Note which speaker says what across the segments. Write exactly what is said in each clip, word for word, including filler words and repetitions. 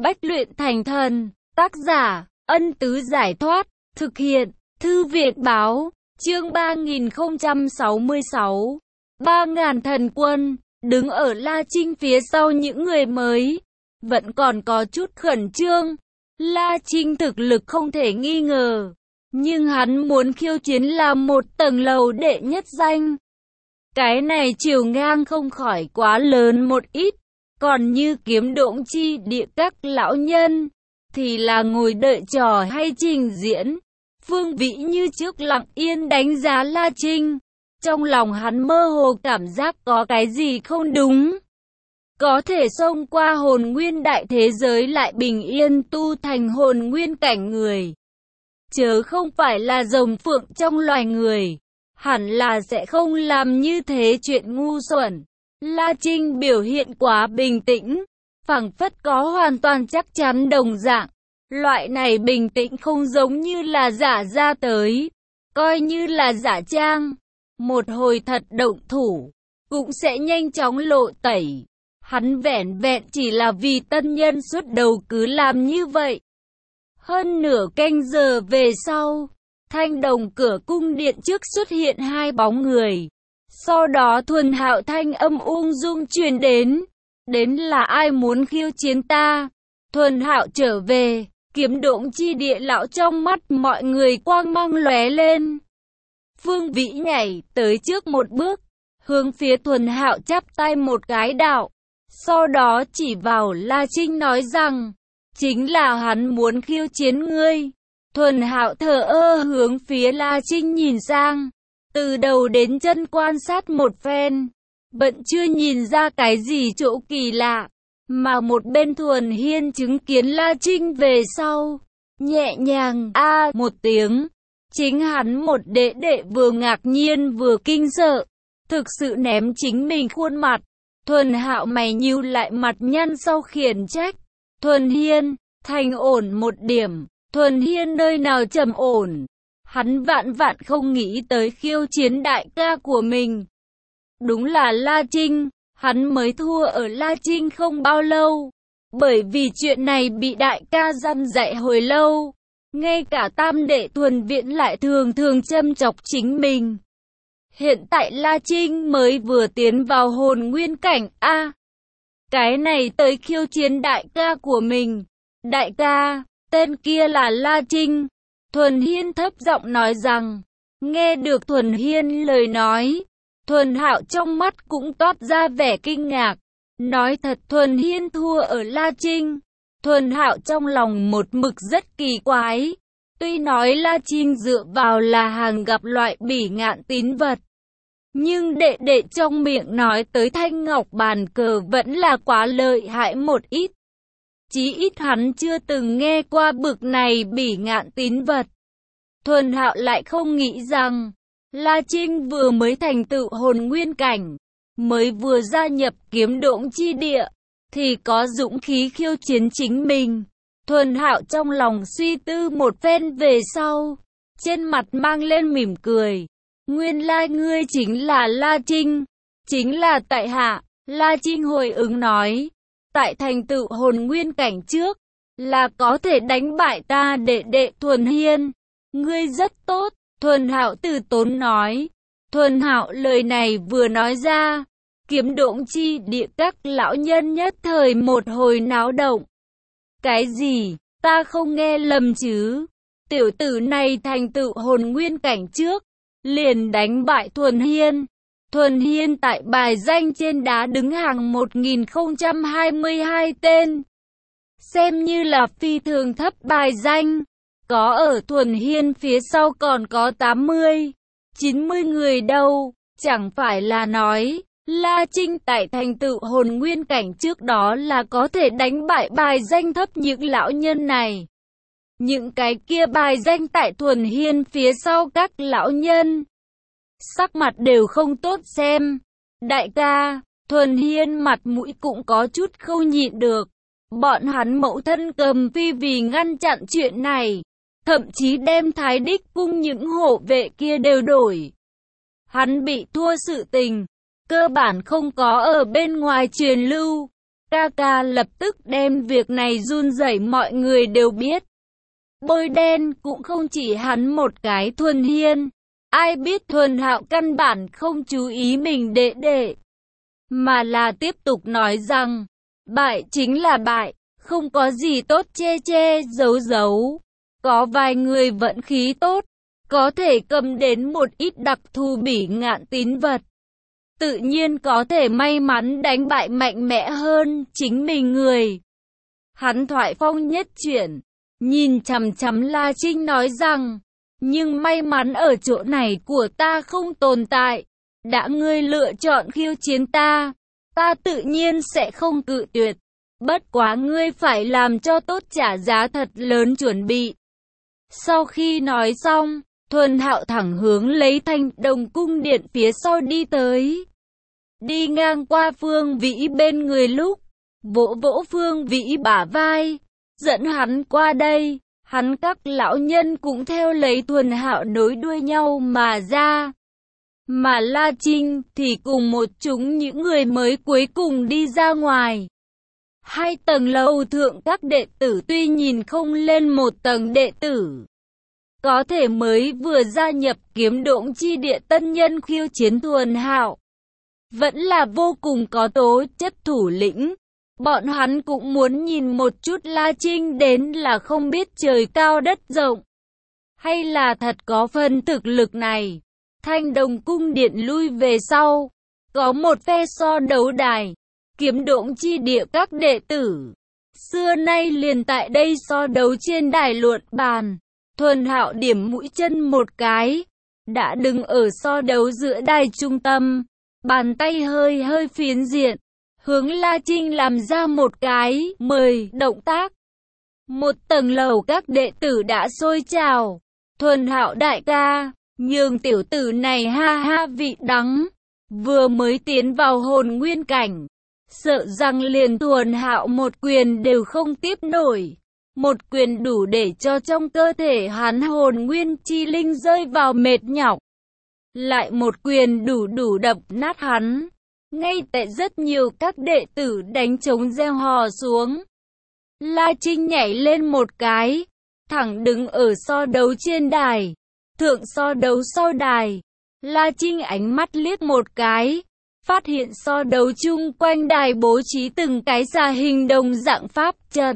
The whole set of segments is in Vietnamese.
Speaker 1: Bách luyện thành thần, tác giả, Ân Tứ Giải Thoát, thực hiện, Thư viện Báo, chương ba nghìn không trăm sáu mươi sáu. Ba ngàn thần quân, đứng ở La Trinh phía sau những người mới, vẫn còn có chút khẩn trương. La Trinh thực lực không thể nghi ngờ, nhưng hắn muốn khiêu chiến là một tầng lầu đệ nhất danh. Cái này chiều ngang không khỏi quá lớn một ít, còn như Kiếm Độn Chi Địa các lão nhân, thì là ngồi đợi trò hay trình diễn. Phương Vĩ như trước lặng yên đánh giá La Trinh, trong lòng hắn mơ hồ cảm giác có cái gì không đúng. Có thể xông qua hồn nguyên đại thế giới lại bình yên tu thành hồn nguyên cảnh người, chớ không phải là rồng phượng trong loài người, hẳn là sẽ không làm như thế chuyện ngu xuẩn. La Trinh biểu hiện quá bình tĩnh, phảng phất có hoàn toàn chắc chắn đồng dạng. Loại này bình tĩnh không giống như là giả ra tới, coi như là giả trang, một hồi thật động thủ, cũng sẽ nhanh chóng lộ tẩy. Hắn vẻn vẹn chỉ là vì tân nhân xuất đầu cứ làm như vậy. Hơn nửa canh giờ về sau, thanh đồng cửa cung điện trước xuất hiện hai bóng người. Sau đó thuần hạo thanh âm ung dung truyền đến. Đến là ai muốn khiêu chiến ta? Thuần hạo trở về, Kiếm Độn Chi Địa lão trong mắt mọi người quang mang lóe lên. Phương Vĩ nhảy tới trước một bước, hướng phía thuần hạo chắp tay một cái đạo. Sau đó chỉ vào La Trinh nói rằng, chính là hắn muốn khiêu chiến ngươi. Thuần hạo thờ ơ hướng phía La Trinh nhìn sang, từ đầu đến chân quan sát một phen, vẫn chưa nhìn ra cái gì chỗ kỳ lạ. Mà một bên Thuần Hiên chứng kiến La Trinh về sau, nhẹ nhàng a một tiếng. Chính hắn một đệ đệ vừa ngạc nhiên vừa kinh sợ, thực sự ném chính mình khuôn mặt. Thuần hạo mày nhíu lại mặt nhăn sau khiển trách. Thuần Hiên, thành ổn một điểm. Thuần Hiên nơi nào trầm ổn. Hắn vạn vạn không nghĩ tới khiêu chiến đại ca của mình. Đúng là La Trinh, hắn mới thua ở La Trinh không bao lâu. Bởi vì chuyện này bị đại ca dăm dạy hồi lâu. Ngay cả tam đệ Thuần Viễn lại thường thường châm chọc chính mình. Hiện tại La Trinh mới vừa tiến vào hồn nguyên cảnh a. Cái này tới khiêu chiến đại ca của mình. Đại ca, tên kia là La Trinh. Thuần Hiên thấp giọng nói rằng. Nghe được Thuần Hiên lời nói, Thuần Hạo trong mắt cũng toát ra vẻ kinh ngạc. Nói thật, Thuần Hiên thua ở La Trinh. Thuần Hạo trong lòng một mực rất kỳ quái. Tuy nói La Trinh dựa vào là hàng gặp loại bỉ ngạn tín vật, nhưng đệ đệ trong miệng nói tới thanh ngọc bàn cờ vẫn là quá lợi hại một ít. Chí ít hắn chưa từng nghe qua bực này bỉ ngạn tín vật. Thuần Hạo lại không nghĩ rằng, La Trinh vừa mới thành tựu hồn nguyên cảnh, mới vừa gia nhập Kiếm Độn Chi Địa, thì có dũng khí khiêu chiến chính mình. Thuần Hạo trong lòng suy tư một phen về sau, trên mặt mang lên mỉm cười. Nguyên lai ngươi chính là La Trinh. Chính là tại hạ. La Trinh hồi ứng nói. Tại thành tựu hồn nguyên cảnh trước, là có thể đánh bại ta đệ đệ Thuần Hiên. Ngươi rất tốt. Thuần Hạo từ tốn nói. Thuần Hạo lời này vừa nói ra, Kiếm Độn Chi Địa các lão nhân nhất thời một hồi náo động. Cái gì? Ta không nghe lầm chứ? Tiểu tử này thành tựu hồn nguyên cảnh trước, liền đánh bại Thuần Hiên. Thuần Hiên tại bài danh trên đá đứng hàng một nghìn không trăm hai mươi hai tên. Xem như là phi thường thấp bài danh. Có ở Thuần Hiên phía sau còn có tám mươi, chín mươi người đâu. Chẳng phải là nói, La Trinh tại thành tựu hồn nguyên cảnh trước đó là có thể đánh bại bài danh thấp những lão nhân này. Những cái kia bài danh tại Thuần Hiên phía sau các lão nhân, sắc mặt đều không tốt xem. Đại ca, Thuần Hiên mặt mũi cũng có chút không nhịn được. Bọn hắn mẫu thân Cầm Phi vì ngăn chặn chuyện này, thậm chí đem Thái Đích cung những hộ vệ kia đều đổi. Hắn bị thua sự tình, cơ bản không có ở bên ngoài truyền lưu. Ca ca lập tức đem việc này run rẩy mọi người đều biết. Bôi đen cũng không chỉ hắn một cái Thuần Hiên. Ai biết Thuần Hạo căn bản không chú ý mình đệ đệ. Mà là tiếp tục nói rằng, bại chính là bại, không có gì tốt che che giấu giấu. Có vài người vận khí tốt, có thể cầm đến một ít đặc thù bỉ ngạn tín vật. Tự nhiên có thể may mắn đánh bại mạnh mẽ hơn chính mình người. Hắn thoại phong nhất chuyển, nhìn chằm chằm La Trinh nói rằng, nhưng may mắn ở chỗ này của ta không tồn tại. Đã ngươi lựa chọn khiêu chiến ta, ta tự nhiên sẽ không cự tuyệt. Bất quá ngươi phải làm cho tốt trả giá thật lớn chuẩn bị. Sau khi nói xong, Thuần Hạo thẳng hướng lấy Thanh Đồng cung điện phía sau đi tới. Đi ngang qua Phương Vĩ bên người lúc, vỗ vỗ Phương Vĩ bả vai, dẫn hắn qua đây. Hắn các lão nhân cũng theo lấy Thuần Hạo nối đuôi nhau mà ra. Mà La Trinh thì cùng một chúng những người mới cuối cùng đi ra ngoài. Hai tầng lầu thượng các đệ tử tuy nhìn không lên một tầng đệ tử. Có thể mới vừa gia nhập Kiếm Độn chi địa tân nhân khiêu chiến Thuần Hạo. Vẫn là vô cùng có tố chất thủ lĩnh. Bọn hắn cũng muốn nhìn một chút La Trinh đến là không biết trời cao đất rộng. Hay là thật có phần thực lực này. Thanh Đồng cung điện lui về sau. Có một phe so đấu đài. Kiếm Độn chi địa các đệ tử. Xưa nay liền tại đây so đấu trên đài luận bàn. Thuần Hạo điểm mũi chân một cái. Đã đứng ở so đấu giữa đài trung tâm. Bàn tay hơi hơi phiến diện. Hướng La Trinh làm ra một cái mời động tác. Một tầng lầu các đệ tử đã sôi trào. Thuần Hạo đại ca, nhường tiểu tử này ha ha vị đắng. Vừa mới tiến vào hồn nguyên cảnh. Sợ rằng liền Thuần Hạo một quyền đều không tiếp nổi. Một quyền đủ để cho trong cơ thể hắn hồn nguyên chi linh rơi vào mệt nhọc. Lại một quyền đủ đủ đập nát hắn. Ngay tại rất nhiều các đệ tử đánh trống reo hò xuống. La Trinh nhảy lên một cái. Thẳng đứng ở so đấu trên đài. Thượng so đấu sau đài. La Trinh ánh mắt liếc một cái. Phát hiện so đấu chung quanh đài bố trí từng cái xà hình đồng dạng pháp trận.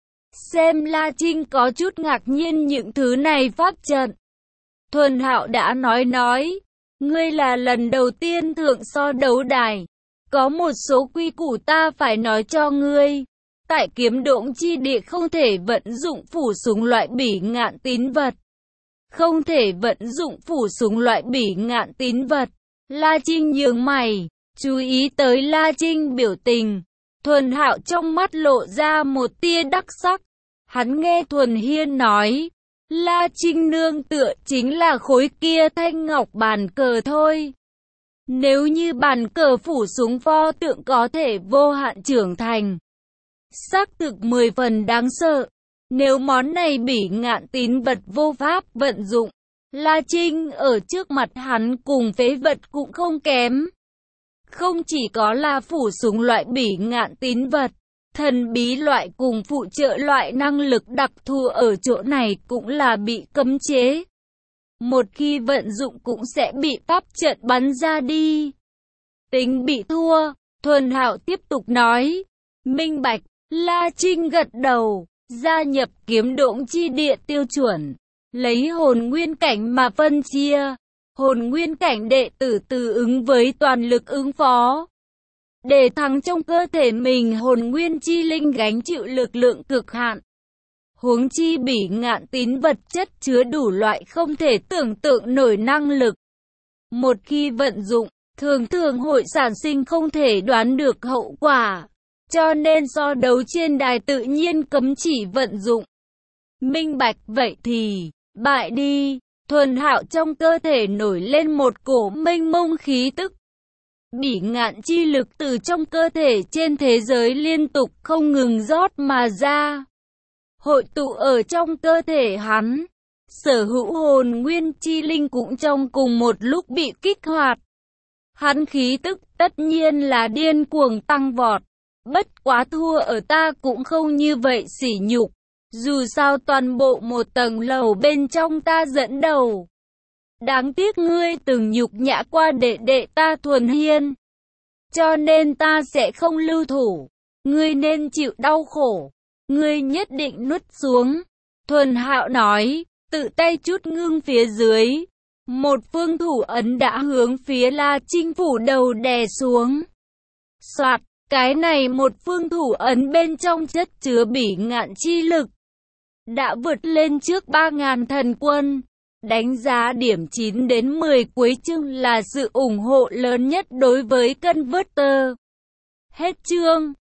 Speaker 1: Xem La Trinh có chút ngạc nhiên những thứ này pháp trận. Thuần Hạo đã nói nói. Ngươi là lần đầu tiên thượng so đấu đài. Có một số quy củ ta phải nói cho ngươi. Tại Kiếm Độn chi địa không thể vận dụng phủ súng loại bỉ ngạn tín vật. Không thể vận dụng phủ súng loại bỉ ngạn tín vật. La Trinh nhướng mày. Chú ý tới La Trinh biểu tình. Thuần Hạo trong mắt lộ ra một tia đắc sắc. Hắn nghe Thuần Hiên nói. La Trinh nương tựa chính là khối kia thanh ngọc bàn cờ thôi. Nếu như bàn cờ phủ súng pho tượng có thể vô hạn trưởng thành. Xác thực mười phần đáng sợ. Nếu món này bỉ ngạn tín vật vô pháp vận dụng. La Trinh ở trước mặt hắn cùng phế vật cũng không kém. Không chỉ có là phủ súng loại bỉ ngạn tín vật. Thần bí loại cùng phụ trợ loại năng lực đặc thù ở chỗ này cũng là bị cấm chế. Một khi vận dụng cũng sẽ bị pháp trận bắn ra đi. Tính bị thua, Thuần Hạo tiếp tục nói. Minh bạch, La Trinh gật đầu, gia nhập Kiếm Độn chi địa tiêu chuẩn. Lấy hồn nguyên cảnh mà phân chia. Hồn nguyên cảnh đệ tử tự ứng với toàn lực ứng phó. Để thắng trong cơ thể mình hồn nguyên chi linh gánh chịu lực lượng cực hạn. Huống chi bỉ ngạn tín vật chất chứa đủ loại không thể tưởng tượng nổi năng lực. Một khi vận dụng, thường thường hội sản sinh không thể đoán được hậu quả. Cho nên so đấu trên đài tự nhiên cấm chỉ vận dụng. Minh bạch vậy thì, bại đi. Thuần Hạo trong cơ thể nổi lên một cổ mênh mông khí tức. Bỉ ngạn chi lực từ trong cơ thể trên thế giới liên tục không ngừng rót mà ra. Hội tụ ở trong cơ thể hắn. Sở hữu hồn nguyên chi linh cũng trong cùng một lúc bị kích hoạt. Hắn khí tức tất nhiên là điên cuồng tăng vọt. Bất quá thua ở ta cũng không như vậy sỉ nhục. Dù sao toàn bộ một tầng lầu bên trong ta dẫn đầu. Đáng tiếc ngươi từng nhục nhã qua đệ đệ ta Thuần Hiên. Cho nên ta sẽ không lưu thủ. Ngươi nên chịu đau khổ. Ngươi nhất định nuốt xuống. Thuần Hạo nói, tự tay chút ngưng phía dưới. Một phương thủ ấn đã hướng phía La Trinh phủ đầu đè xuống. Soạt, cái này một phương thủ ấn bên trong chất chứa bỉ ngạn chi lực. Đã vượt lên trước ba ngàn thần quân. Đánh giá điểm chín đến mười cuối chương là sự ủng hộ lớn nhất đối với Converter. Hết chương.